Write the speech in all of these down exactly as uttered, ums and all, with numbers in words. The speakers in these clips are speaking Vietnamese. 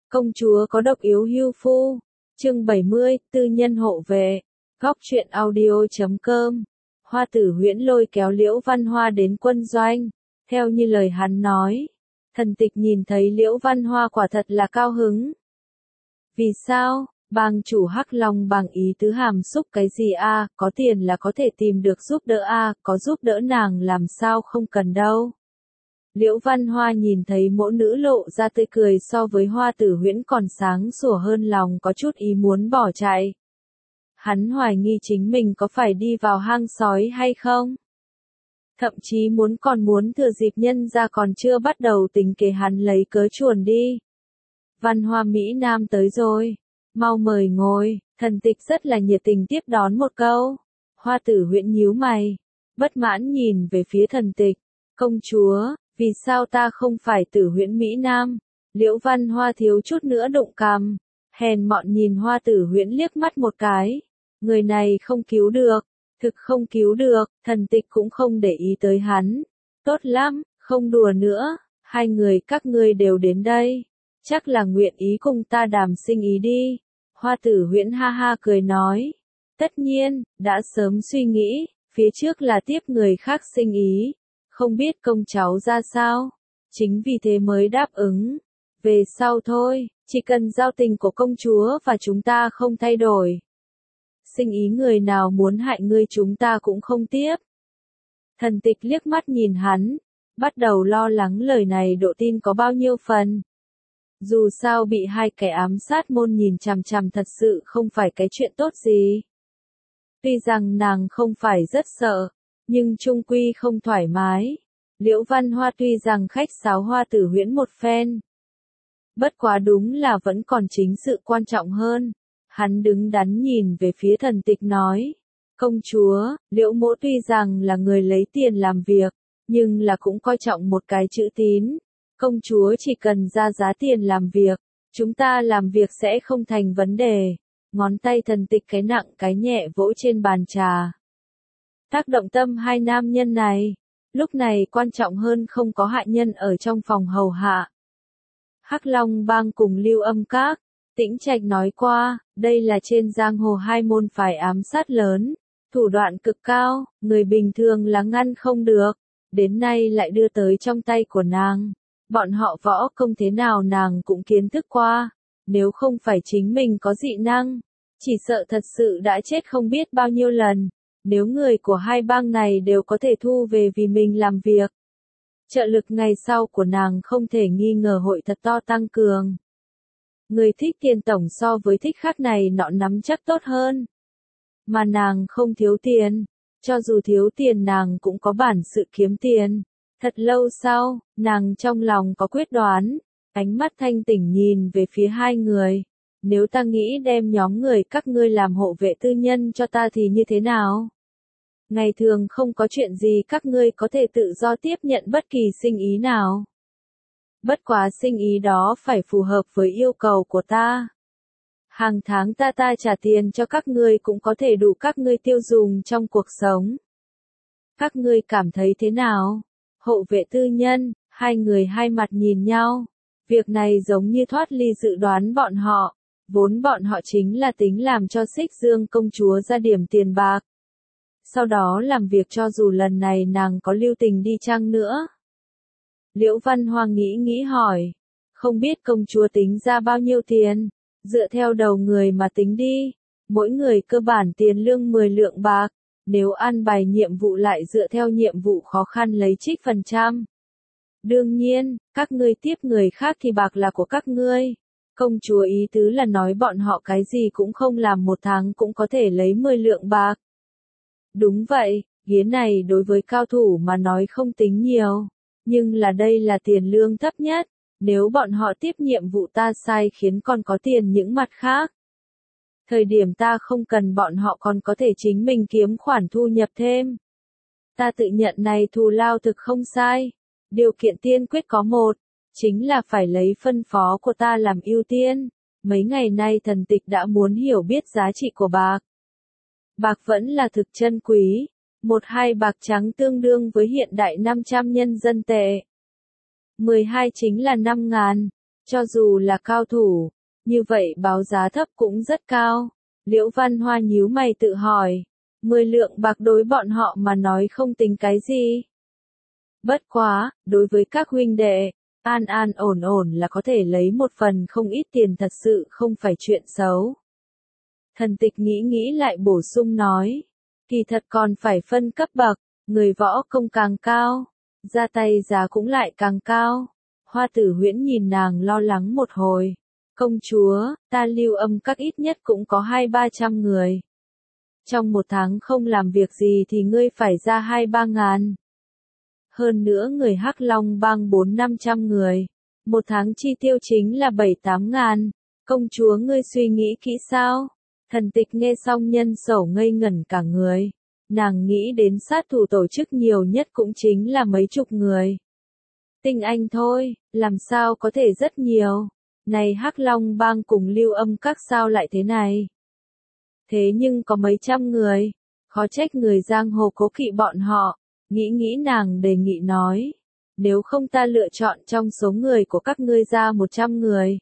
Công chúa có độc yếu hưu phu. Chương bảy mươi, tư nhân hộ vệ. Góc truyện audio chấm com. Hoa Tử Huyễn lôi kéo Liễu Văn Hoa đến quân doanh. Theo như lời hắn nói, Thần Tịch nhìn thấy Liễu Văn Hoa quả thật là cao hứng. Vì sao? Bang chủ Hắc Long bằng ý tứ hàm xúc cái gì a, à? Có tiền là có thể tìm được giúp đỡ a, à? Có giúp đỡ nàng làm sao không cần đâu. Liễu Văn Hoa nhìn thấy mỗ nữ lộ ra tươi cười so với Hoa Tử Huyễn còn sáng sủa hơn, lòng có chút ý muốn bỏ chạy. Hắn hoài nghi chính mình có phải đi vào hang sói hay không. Thậm chí muốn còn muốn thừa dịp nhân ra còn chưa bắt đầu tính kế hắn lấy cớ chuồn đi. Văn Hoa Mỹ Nam tới rồi. Mau mời ngồi. Thần Tịch rất là nhiệt tình tiếp đón một câu. Hoa Tử Huyễn nhíu mày, bất mãn nhìn về phía Thần Tịch. Công chúa, vì sao ta không phải Tử Huyễn Mỹ Nam? Liễu Văn Hoa thiếu chút nữa đụng cằm, hèn mọn nhìn Hoa Tử Huyễn liếc mắt một cái. Người này không cứu được, thực không cứu được. Thần Tịch cũng không để ý tới hắn. Tốt lắm, không đùa nữa, hai người các ngươi đều đến đây, chắc là nguyện ý cùng ta đàm sinh ý đi. Hoa Tử Huyễn ha ha cười nói. Tất nhiên, đã sớm suy nghĩ, phía trước là tiếp người khác sinh ý, không biết công cháu ra sao, chính vì thế mới đáp ứng. Về sau thôi, chỉ cần giao tình của công chúa và chúng ta không thay đổi, sinh ý người nào muốn hại ngươi chúng ta cũng không tiếp. Thần Tịch liếc mắt nhìn hắn, bắt đầu lo lắng lời này độ tin có bao nhiêu phần. Dù sao bị hai kẻ ám sát môn nhìn chằm chằm thật sự không phải cái chuyện tốt gì. Tuy rằng nàng không phải rất sợ, nhưng chung quy không thoải mái. Liễu Văn Hoa tuy rằng khách sáo Hoa Tử Huyễn một phen, bất quá đúng là vẫn còn chính sự quan trọng hơn. Hắn đứng đắn nhìn về phía Thần Tịch nói. Công chúa, Liễu mỗ tuy rằng là người lấy tiền làm việc, nhưng là cũng coi trọng một cái chữ tín. Công chúa chỉ cần ra giá tiền làm việc, chúng ta làm việc sẽ không thành vấn đề. Ngón tay Thần Tịch cái nặng cái nhẹ vỗ trên bàn trà, tác động tâm hai nam nhân này. Lúc này quan trọng hơn không có hạ nhân ở trong phòng hầu hạ. Hắc Long bang cùng Lưu Âm Các, Tĩnh Trạch nói qua, đây là trên giang hồ hai môn phái ám sát lớn, thủ đoạn cực cao, người bình thường là ngăn không được, đến nay lại đưa tới trong tay của nàng. Bọn họ võ công thế nào nàng cũng kiến thức qua, nếu không phải chính mình có dị năng, chỉ sợ thật sự đã chết không biết bao nhiêu lần. Nếu người của hai bang này đều có thể thu về vì mình làm việc, trợ lực ngày sau của nàng không thể nghi ngờ hội thật to tăng cường. Người thích tiền tổng so với thích khác này nọ nắm chắc tốt hơn. Mà nàng không thiếu tiền, cho dù thiếu tiền nàng cũng có bản sự kiếm tiền. Thật lâu sau, nàng trong lòng có quyết đoán, ánh mắt thanh tỉnh nhìn về phía hai người. Nếu ta nghĩ đem nhóm người các ngươi làm hộ vệ tư nhân cho ta thì như thế nào? Ngày thường không có chuyện gì các ngươi có thể tự do tiếp nhận bất kỳ sinh ý nào. Bất quá sinh ý đó phải phù hợp với yêu cầu của ta. Hàng tháng ta ta trả tiền cho các ngươi cũng có thể đủ các ngươi tiêu dùng trong cuộc sống. Các ngươi cảm thấy thế nào? Hộ vệ tư nhân, hai người hai mặt nhìn nhau. Việc này giống như thoát ly dự đoán bọn họ. Vốn bọn họ chính là tính làm cho Xích Dương công chúa ra điểm tiền bạc. Sau đó làm việc cho dù lần này nàng có lưu tình đi chăng nữa. Liễu Văn Hoa nghĩ nghĩ hỏi. Không biết công chúa tính ra bao nhiêu tiền? Dựa theo đầu người mà tính đi. Mỗi người cơ bản tiền lương mười lượng bạc. Nếu ăn bài nhiệm vụ lại dựa theo nhiệm vụ khó khăn lấy trích phần trăm. Đương nhiên, các ngươi tiếp người khác thì bạc là của các ngươi. Công chúa ý tứ là nói bọn họ cái gì cũng không làm một tháng cũng có thể lấy mười lượng bạc. Đúng vậy, ghế này đối với cao thủ mà nói không tính nhiều. Nhưng là đây là tiền lương thấp nhất. Nếu bọn họ tiếp nhiệm vụ ta sai khiến còn có tiền những mặt khác. Thời điểm ta không cần bọn họ còn có thể chính mình kiếm khoản thu nhập thêm. Ta tự nhận này thù lao thực không sai. Điều kiện tiên quyết có một, chính là phải lấy phân phó của ta làm ưu tiên. Mấy ngày nay Thần Tịch đã muốn hiểu biết giá trị của bạc. Bạc vẫn là thực chân quý. Một hai bạc trắng tương đương với hiện đại năm trăm nhân dân tệ. mười hai chính là năm ngàn. Cho dù là cao thủ, như vậy báo giá thấp cũng rất cao. Liễu Văn Hoa nhíu mày tự hỏi, mười lượng bạc đối bọn họ mà nói không tính cái gì. Bất quá, đối với các huynh đệ, an an ổn ổn là có thể lấy một phần không ít tiền thật sự không phải chuyện xấu. Thần Tịch nghĩ nghĩ lại bổ sung nói, kỳ thật còn phải phân cấp bậc, người võ công càng cao, ra tay giá cũng lại càng cao. Hoa Tử Huyễn nhìn nàng lo lắng một hồi, công chúa, ta Lưu Âm các ít nhất cũng có hai ba trăm người. Trong một tháng không làm việc gì thì ngươi phải ra hai ba ngàn. Hơn nữa người Hắc Long bang bốn năm trăm người, một tháng chi tiêu chính là bảy tám ngàn. Công chúa ngươi suy nghĩ kỹ sao? Thần Tịch nghe xong nhân sẩu ngây ngẩn cả người. Nàng nghĩ đến sát thủ tổ chức nhiều nhất cũng chính là mấy chục người. Tinh anh thôi, làm sao có thể rất nhiều. Này Hắc Long bang cùng Lưu Âm các sao lại thế này? Thế nhưng có mấy trăm người, khó trách người giang hồ cố kỵ bọn họ. Nghĩ nghĩ nàng đề nghị nói, nếu không ta lựa chọn trong số người của các ngươi ra một trăm người.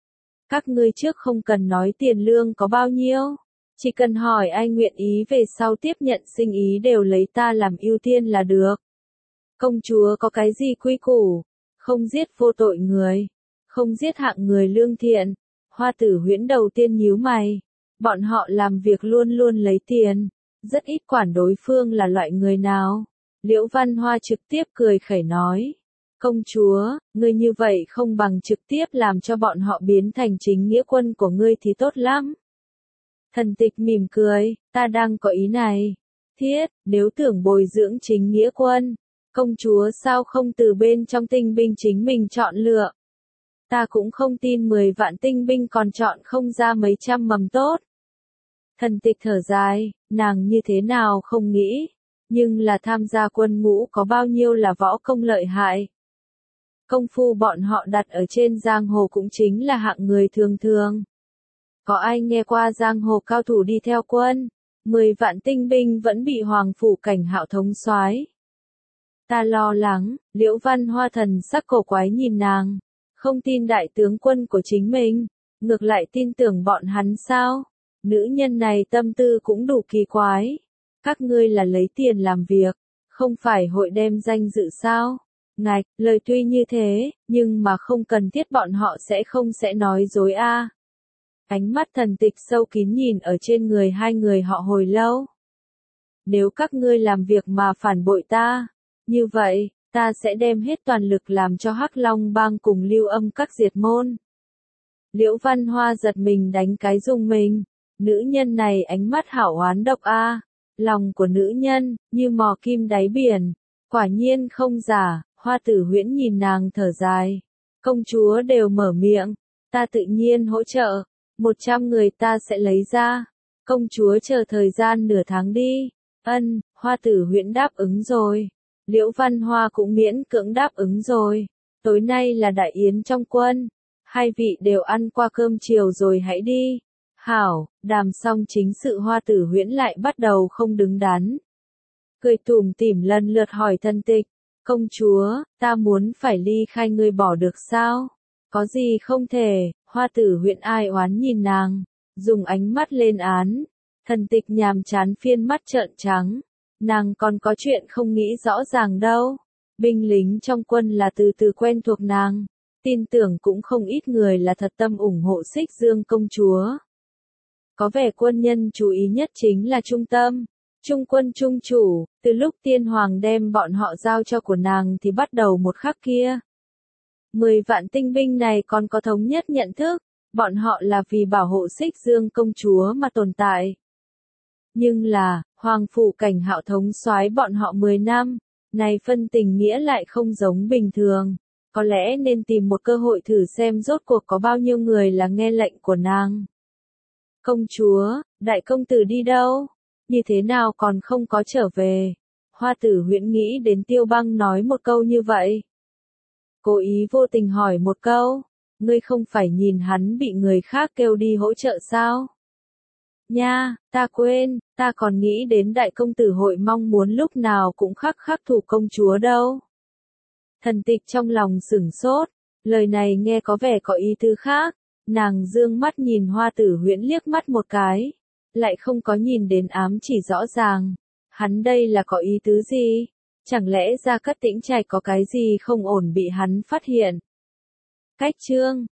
Các ngươi trước không cần nói tiền lương có bao nhiêu, chỉ cần hỏi ai nguyện ý về sau tiếp nhận sinh ý đều lấy ta làm ưu tiên là được. Công chúa có cái gì quy củ, không giết vô tội người, không giết hạng người lương thiện. Hoa Tử Huyễn đầu tiên nhíu mày, bọn họ làm việc luôn luôn lấy tiền, rất ít quản đối phương là loại người nào. Liễu Văn Hoa trực tiếp cười khẩy nói, công chúa, ngươi như vậy không bằng trực tiếp làm cho bọn họ biến thành chính nghĩa quân của ngươi thì tốt lắm. Thần Tịch mỉm cười, ta đang có ý này. Thiết, nếu tưởng bồi dưỡng chính nghĩa quân, công chúa sao không từ bên trong tinh binh chính mình chọn lựa. Ta cũng không tin mười vạn tinh binh còn chọn không ra mấy trăm mầm tốt. Thần Tịch thở dài, nàng như thế nào không nghĩ. Nhưng là tham gia quân ngũ có bao nhiêu là võ công lợi hại. Công phu bọn họ đặt ở trên giang hồ cũng chính là hạng người thường thường. Có ai nghe qua giang hồ cao thủ đi theo quân, mười vạn tinh binh vẫn bị Hoàng phủ Cảnh Hạo thống soái. Ta lo lắng, Liễu Văn Hoa thần sắc cổ quái nhìn nàng, không tin đại tướng quân của chính mình, ngược lại tin tưởng bọn hắn sao? Nữ nhân này tâm tư cũng đủ kỳ quái. Các ngươi là lấy tiền làm việc, không phải hội đem danh dự sao? Ngạch, lời tuy như thế, nhưng mà không cần thiết bọn họ sẽ không sẽ nói dối a. À. Ánh mắt Thần Tịch sâu kín nhìn ở trên người hai người họ hồi lâu. Nếu các ngươi làm việc mà phản bội ta, như vậy, ta sẽ đem hết toàn lực làm cho Hắc Long bang cùng Lưu Âm các diệt môn. Liễu Văn Hoa giật mình đánh cái rung mình, nữ nhân này ánh mắt hảo oán độc a. À. Lòng của nữ nhân, như mò kim đáy biển, quả nhiên không giả. Hoa Tử Huyễn nhìn nàng thở dài, công chúa đều mở miệng, ta tự nhiên hỗ trợ, một trăm người ta sẽ lấy ra, công chúa chờ thời gian nửa tháng đi. Ân, Hoa Tử Huyễn đáp ứng rồi, Liễu Văn Hoa cũng miễn cưỡng đáp ứng rồi. Tối nay là đại yến trong quân, hai vị đều ăn qua cơm chiều rồi hãy đi. Hảo, đàm xong chính sự Hoa Tử Huyễn lại bắt đầu không đứng đắn. Cười tủm tỉm lần lượt hỏi Thần Tịch, công chúa, ta muốn phải ly khai ngươi bỏ được sao? Có gì không thể? Hoa Tử Huyễn ai oán nhìn nàng, dùng ánh mắt lên án. Thần Tịch nhàm chán phiên mắt trợn trắng, nàng còn có chuyện không nghĩ rõ ràng đâu. Binh lính trong quân là từ từ quen thuộc nàng, tin tưởng cũng không ít người là thật tâm ủng hộ Xích Dương công chúa. Có vẻ quân nhân chú ý nhất chính là trung tâm, trung quân trung chủ, từ lúc tiên hoàng đem bọn họ giao cho của nàng thì bắt đầu một khắc kia. Mười vạn tinh binh này còn có thống nhất nhận thức, bọn họ là vì bảo hộ Xích Dương công chúa mà tồn tại. Nhưng là, Hoàng phủ Cảnh Hạo thống soái bọn họ mười năm, này phân tình nghĩa lại không giống bình thường, có lẽ nên tìm một cơ hội thử xem rốt cuộc có bao nhiêu người là nghe lệnh của nàng. Công chúa, đại công tử đi đâu? Như thế nào còn không có trở về? Hoa Tử Huyễn nghĩ đến Tiêu Băng nói một câu như vậy. Cố ý vô tình hỏi một câu, ngươi không phải nhìn hắn bị người khác kêu đi hỗ trợ sao? Nha, ta quên, ta còn nghĩ đến đại công tử hội mong muốn lúc nào cũng khắc khắc thủ công chúa đâu. Thần Tịch trong lòng sửng sốt, Lời này nghe có vẻ có ý tứ khác, nàng dương mắt nhìn Hoa Tử Huyễn liếc mắt một cái, lại không có nhìn đến ám chỉ rõ ràng. Hắn đây là có ý tứ gì? Chẳng lẽ Gia Cát Tĩnh Trạch có cái gì không ổn bị hắn phát hiện? Cách chương